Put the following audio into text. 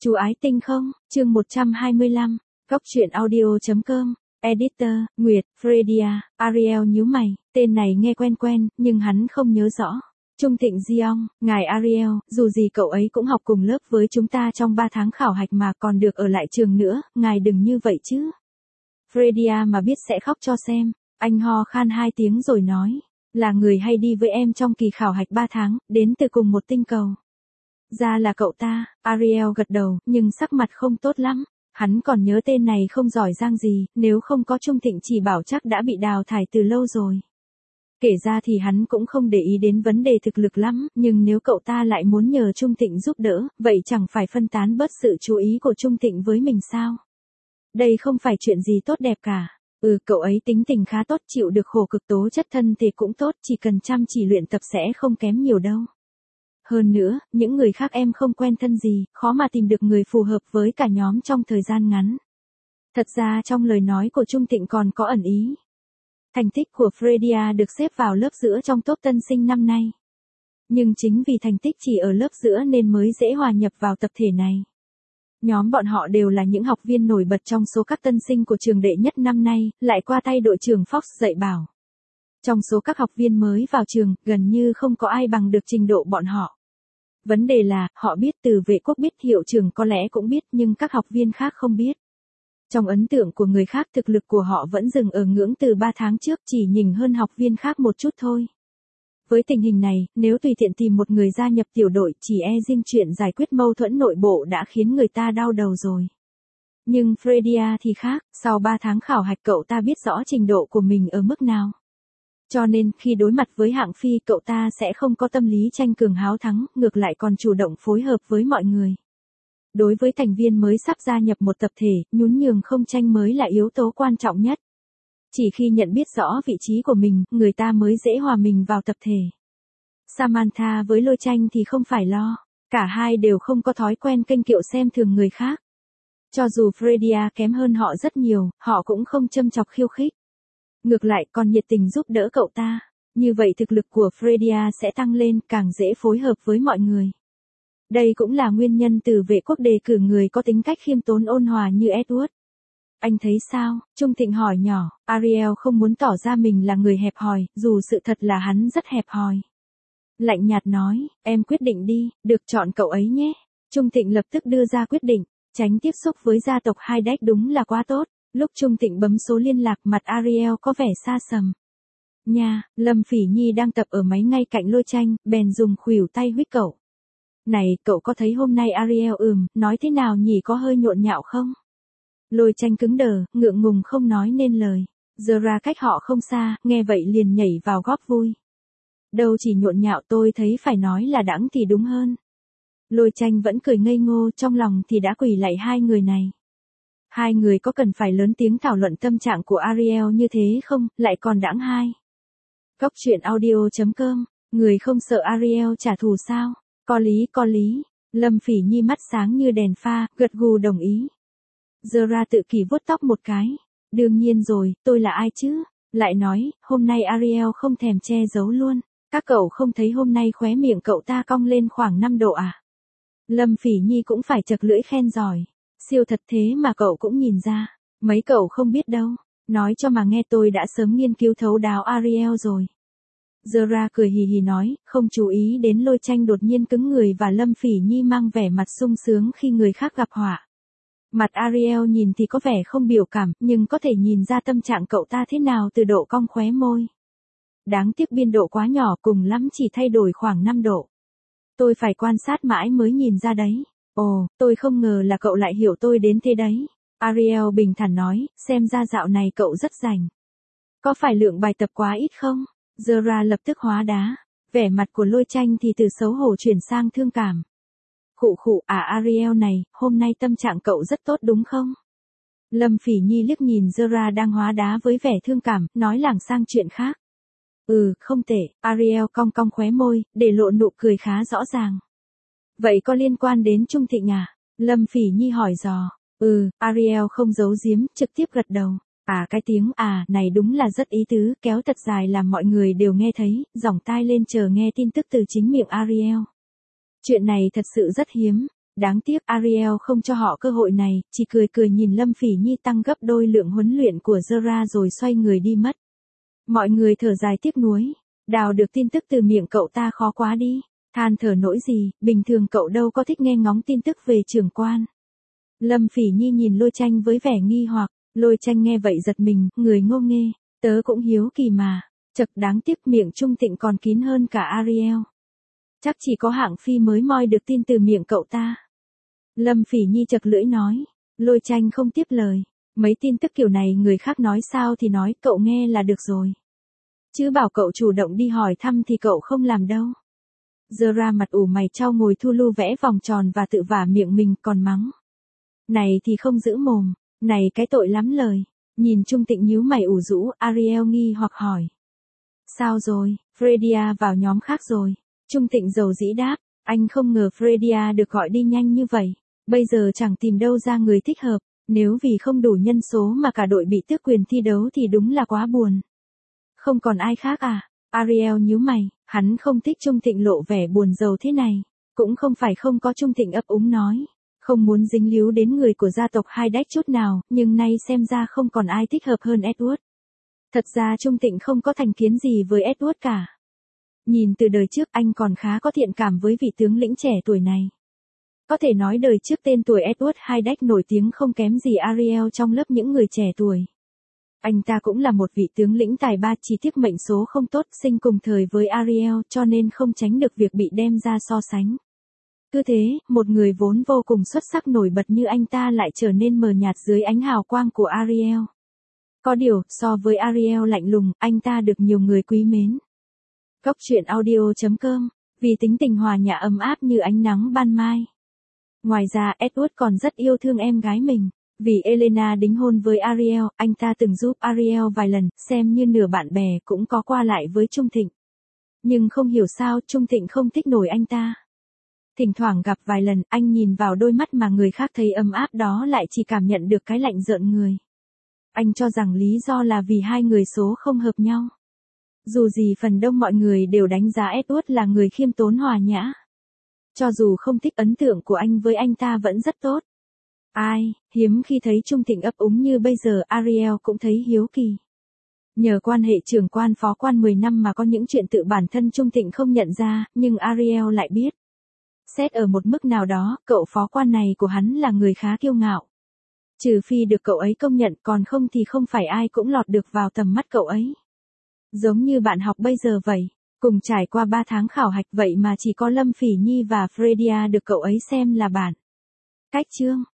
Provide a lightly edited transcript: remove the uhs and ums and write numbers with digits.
Chú ái tinh không, chương 125, Góc truyện audio.com, Editor, Nguyệt, Fredia, Ariel nhíu mày, tên này nghe quen quen, nhưng hắn không nhớ rõ. Trung Thịnh Diong, ngài Ariel, dù gì cậu ấy cũng học cùng lớp với chúng ta trong 3 tháng khảo hạch mà còn được ở lại trường nữa, ngài đừng như vậy chứ. Fredia mà biết sẽ khóc cho xem, anh ho khan 2 tiếng rồi nói, là người hay đi với em trong kỳ khảo hạch 3 tháng, đến từ cùng một tinh cầu. Ra là cậu ta, Ariel gật đầu, nhưng sắc mặt không tốt lắm. Hắn còn nhớ tên này không giỏi giang gì, nếu không có Trung Thịnh chỉ bảo chắc đã bị đào thải từ lâu rồi. Kể ra thì hắn cũng không để ý đến vấn đề thực lực lắm, nhưng nếu cậu ta lại muốn nhờ Trung Thịnh giúp đỡ, vậy chẳng phải phân tán bớt sự chú ý của Trung Thịnh với mình sao? Đây không phải chuyện gì tốt đẹp cả. Cậu ấy tính tình khá tốt, chịu được khổ cực, tố chất thân thì cũng tốt, chỉ cần chăm chỉ luyện tập sẽ không kém nhiều đâu. Hơn nữa, những người khác em không quen thân gì, khó mà tìm được người phù hợp với cả nhóm trong thời gian ngắn. Thật ra trong lời nói của Trung Thịnh còn có ẩn ý. Thành tích của Fredia được xếp vào lớp giữa trong top tân sinh năm nay. Nhưng chính vì thành tích chỉ ở lớp giữa nên mới dễ hòa nhập vào tập thể này. Nhóm bọn họ đều là những học viên nổi bật trong số các tân sinh của trường đệ nhất năm nay, lại qua tay đội trưởng Fox dạy bảo. Trong số các học viên mới vào trường, gần như không có ai bằng được trình độ bọn họ. Vấn đề là, họ biết, Từ Vệ Quốc biết, hiệu trưởng có lẽ cũng biết, nhưng các học viên khác không biết. Trong ấn tượng của người khác, thực lực của họ vẫn dừng ở ngưỡng từ 3 tháng trước, chỉ nhỉnh hơn học viên khác một chút thôi. Với tình hình này, nếu tùy tiện tìm một người gia nhập tiểu đội, chỉ e riêng chuyện giải quyết mâu thuẫn nội bộ đã khiến người ta đau đầu rồi. Nhưng Fredia thì khác, sau 3 tháng khảo hạch cậu ta biết rõ trình độ của mình ở mức nào. Cho nên, khi đối mặt với hạng phi, cậu ta sẽ không có tâm lý tranh cường háo thắng, ngược lại còn chủ động phối hợp với mọi người. Đối với thành viên mới sắp gia nhập một tập thể, nhún nhường không tranh mới là yếu tố quan trọng nhất. Chỉ khi nhận biết rõ vị trí của mình, người ta mới dễ hòa mình vào tập thể. Samantha với Lôi Tranh thì không phải lo, cả hai đều không có thói quen kênh kiệu xem thường người khác. Cho dù Fredia kém hơn họ rất nhiều, họ cũng không châm chọc khiêu khích. Ngược lại còn nhiệt tình giúp đỡ cậu ta, như vậy thực lực của Fredia sẽ tăng lên, càng dễ phối hợp với mọi người. Đây cũng là nguyên nhân Từ Vệ Quốc đề cử người có tính cách khiêm tốn ôn hòa như Edward. Anh thấy sao? Trung Thịnh hỏi nhỏ, Ariel không muốn tỏ ra mình là người hẹp hòi, dù sự thật là hắn rất hẹp hòi. Lạnh nhạt nói, em quyết định đi, được chọn cậu ấy nhé. Trung Thịnh lập tức đưa ra quyết định, tránh tiếp xúc với gia tộc Hydeck đúng là quá tốt. Lúc Trung Thịnh bấm số liên lạc, mặt Ariel có vẻ xa sầm. Nha, Lâm Phỉ Nhi đang tập ở máy ngay cạnh Lôi Tranh, bèn dùng khuỷu tay huých cậu. Này, cậu có thấy hôm nay Ariel nói thế nào nhỉ, có hơi nhộn nhạo không? Lôi Tranh cứng đờ, ngượng ngùng không nói nên lời. Giờ ra cách họ không xa, nghe vậy liền nhảy vào góp vui. Đâu chỉ nhộn nhạo, tôi thấy phải nói là đãng thì đúng hơn. Lôi Tranh vẫn cười ngây ngô, trong lòng thì đã quỳ lạy hai người này. Hai người có cần phải lớn tiếng thảo luận tâm trạng của Ariel như thế không, lại còn đãng hai. Góc truyện audio.com, người không sợ Ariel trả thù sao? Có lý. Lâm Phỉ Nhi mắt sáng như đèn pha, gật gù đồng ý. Zara tự kỷ vuốt tóc một cái. Đương nhiên rồi, tôi là ai chứ? Lại nói, hôm nay Ariel không thèm che giấu luôn. Các cậu không thấy hôm nay khóe miệng cậu ta cong lên khoảng 5 độ à? Lâm Phỉ Nhi cũng phải chật lưỡi khen giỏi. Siêu thật thế mà cậu cũng nhìn ra. Mấy cậu không biết đâu. Nói cho mà nghe, tôi đã sớm nghiên cứu thấu đáo Ariel rồi. Zara cười hì hì nói, không chú ý đến Lôi Tranh đột nhiên cứng người và Lâm Phỉ Nhi mang vẻ mặt sung sướng khi người khác gặp họa. Mặt Ariel nhìn thì có vẻ không biểu cảm, nhưng có thể nhìn ra tâm trạng cậu ta thế nào từ độ cong khóe môi. Đáng tiếc biên độ quá nhỏ, cùng lắm chỉ thay đổi khoảng 5 độ. Tôi phải quan sát mãi mới nhìn ra đấy. Ồ, tôi không ngờ là cậu lại hiểu tôi đến thế đấy. Ariel bình thản nói, xem ra dạo này cậu rất rảnh. Có phải lượng bài tập quá ít không? Zara lập tức hóa đá. Vẻ mặt của Lôi Tranh thì từ xấu hổ chuyển sang thương cảm. Khụ, Ariel này, hôm nay tâm trạng cậu rất tốt đúng không? Lâm Phỉ Nhi liếc nhìn Zara đang hóa đá với vẻ thương cảm, nói lảng sang chuyện khác. Không tệ, Ariel cong cong khóe môi, để lộ nụ cười khá rõ ràng. Vậy có liên quan đến Trung Thịnh à? Lâm Phỉ Nhi hỏi dò. Ariel không giấu giếm, trực tiếp gật đầu. Cái tiếng này đúng là rất ý tứ, kéo thật dài làm mọi người đều nghe thấy, giỏng tai lên chờ nghe tin tức từ chính miệng Ariel. Chuyện này thật sự rất hiếm. Đáng tiếc Ariel không cho họ cơ hội này, chỉ cười cười nhìn Lâm Phỉ Nhi tăng gấp đôi lượng huấn luyện của Zara rồi xoay người đi mất. Mọi người thở dài tiếc nuối. Đào được tin tức từ miệng cậu ta khó quá đi. Than thở nỗi gì, bình thường cậu đâu có thích nghe ngóng tin tức về trưởng quan. Lâm Phỉ Nhi nhìn Lôi Tranh với vẻ nghi hoặc, Lôi Tranh nghe vậy giật mình, người ngô nghê, tớ cũng hiếu kỳ mà. Chật đáng tiếc miệng Trung Tịnh còn kín hơn cả Ariel. Chắc chỉ có hạng phi mới moi được tin từ miệng cậu ta. Lâm Phỉ Nhi chật lưỡi nói, Lôi Tranh không tiếp lời. Mấy tin tức kiểu này người khác nói sao thì nói, cậu nghe là được rồi. Chứ bảo cậu chủ động đi hỏi thăm thì cậu không làm đâu. Zara mặt ủ mày chau ngồi thu lu vẽ vòng tròn và tự vả miệng mình còn mắng. Này thì không giữ mồm, này cái tội lắm lời. Nhìn Trung Tịnh nhíu mày ủ rũ, Ariel nghi hoặc hỏi. Sao rồi, Fredia vào nhóm khác rồi. Trung Tịnh dầu dĩ đáp, anh không ngờ Fredia được gọi đi nhanh như vậy. Bây giờ chẳng tìm đâu ra người thích hợp, nếu vì không đủ nhân số mà cả đội bị tước quyền thi đấu thì đúng là quá buồn. Không còn ai khác à? Ariel nhíu mày, hắn không thích Trung Tịnh lộ vẻ buồn rầu thế này. Cũng không phải không có Trung Tịnh ấp úng nói. Không muốn dính líu đến người của gia tộc Hyde chút nào, nhưng nay xem ra không còn ai thích hợp hơn Edward. Thật ra Trung Tịnh không có thành kiến gì với Edward cả. Nhìn từ đời trước anh còn khá có thiện cảm với vị tướng lĩnh trẻ tuổi này. Có thể nói đời trước tên tuổi Edward Hyde nổi tiếng không kém gì Ariel trong lớp những người trẻ tuổi. Anh ta cũng là một vị tướng lĩnh tài ba, chỉ tiếc mệnh số không tốt, sinh cùng thời với Ariel cho nên không tránh được việc bị đem ra so sánh. Cứ thế, một người vốn vô cùng xuất sắc nổi bật như anh ta lại trở nên mờ nhạt dưới ánh hào quang của Ariel. Có điều, so với Ariel lạnh lùng, anh ta được nhiều người quý mến. Góc truyện audio.com, vì tính tình hòa nhã ấm áp như ánh nắng ban mai. Ngoài ra Edward còn rất yêu thương em gái mình. Vì Elena đính hôn với Ariel, anh ta từng giúp Ariel vài lần, xem như nửa bạn bè, cũng có qua lại với Trung Thịnh. Nhưng không hiểu sao Trung Thịnh không thích nổi anh ta. Thỉnh thoảng gặp vài lần, anh nhìn vào đôi mắt mà người khác thấy ấm áp đó lại chỉ cảm nhận được cái lạnh rợn người. Anh cho rằng lý do là vì hai người số không hợp nhau. Dù gì phần đông mọi người đều đánh giá Edward là người khiêm tốn hòa nhã. Cho dù không thích ấn tượng của anh với anh ta vẫn rất tốt. Ai, hiếm khi thấy Trung Thịnh ấp úng như bây giờ, Ariel cũng thấy hiếu kỳ. Nhờ quan hệ trưởng quan phó quan 10 năm mà có những chuyện tự bản thân Trung Thịnh không nhận ra, nhưng Ariel lại biết. Xét ở một mức nào đó, cậu phó quan này của hắn là người khá kiêu ngạo. Trừ phi được cậu ấy công nhận, còn không thì không phải ai cũng lọt được vào tầm mắt cậu ấy. Giống như bạn học bây giờ vậy, cùng trải qua 3 tháng khảo hạch vậy mà chỉ có Lâm Phỉ Nhi và Fredia được cậu ấy xem là bạn. Cách chương